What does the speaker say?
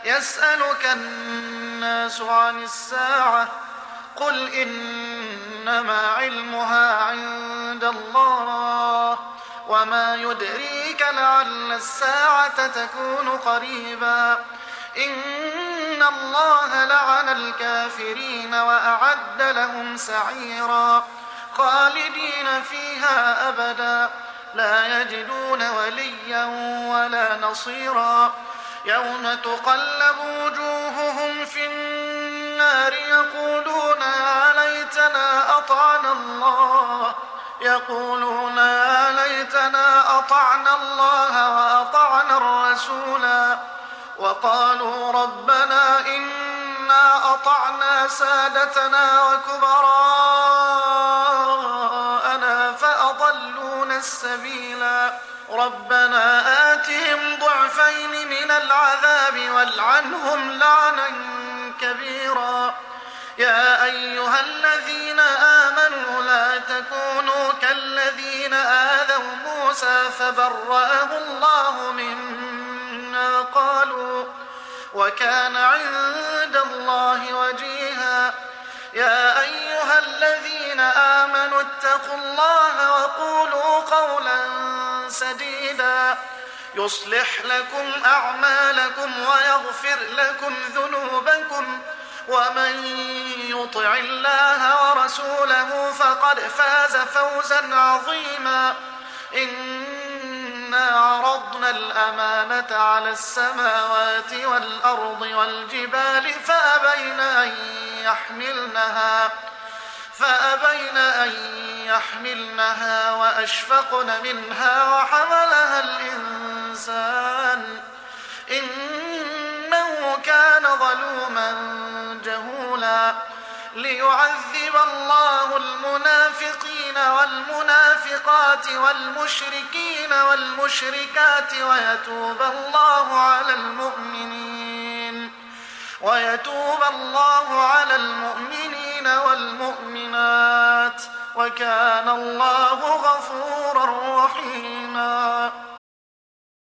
يسألك الناس عن الساعة قل إنما علمها عند الله وما يدريك لعل الساعة تكون قريبا إن الله لعن الكافرين وأعد لهم سعيرا خالدين فيها أبدا لا يجدون وليا ولا نصيرا يوم تقلب وجوههم في النار يقولون يا ليتنا أطعنا الله وأطعنا الرسولا وقالوا ربنا إنا أطعنا سادتنا وكبراءنا فأضلونا السبيلا ربنا آتهم ضعفين من العذاب والعنهم لعنا كبيرا يا أيها الذين آمنوا لا تكونوا كالذين آذوا موسى فبرأه الله مما قالوا وكان عند الله وجيها يا أيها الذين آمنوا اتقوا الله وقولوا قولا سديدا يصلح لكم أعمالكم ويغفر لكم ذنوبكم ومن يطع الله ورسوله فقد فاز فوزا عظيما إنا عرضنا الأمانة على السماوات والأرض والجبال فأبين أن يحملنها وأشفقن منها وحملها الإنسان إنه كان ظلوما جهولا ليعذب الله المنافقين والمنافقات والمشركين والمشركات ويتوب الله على المؤمنين والمؤمنات وكان الله غفورا رحيما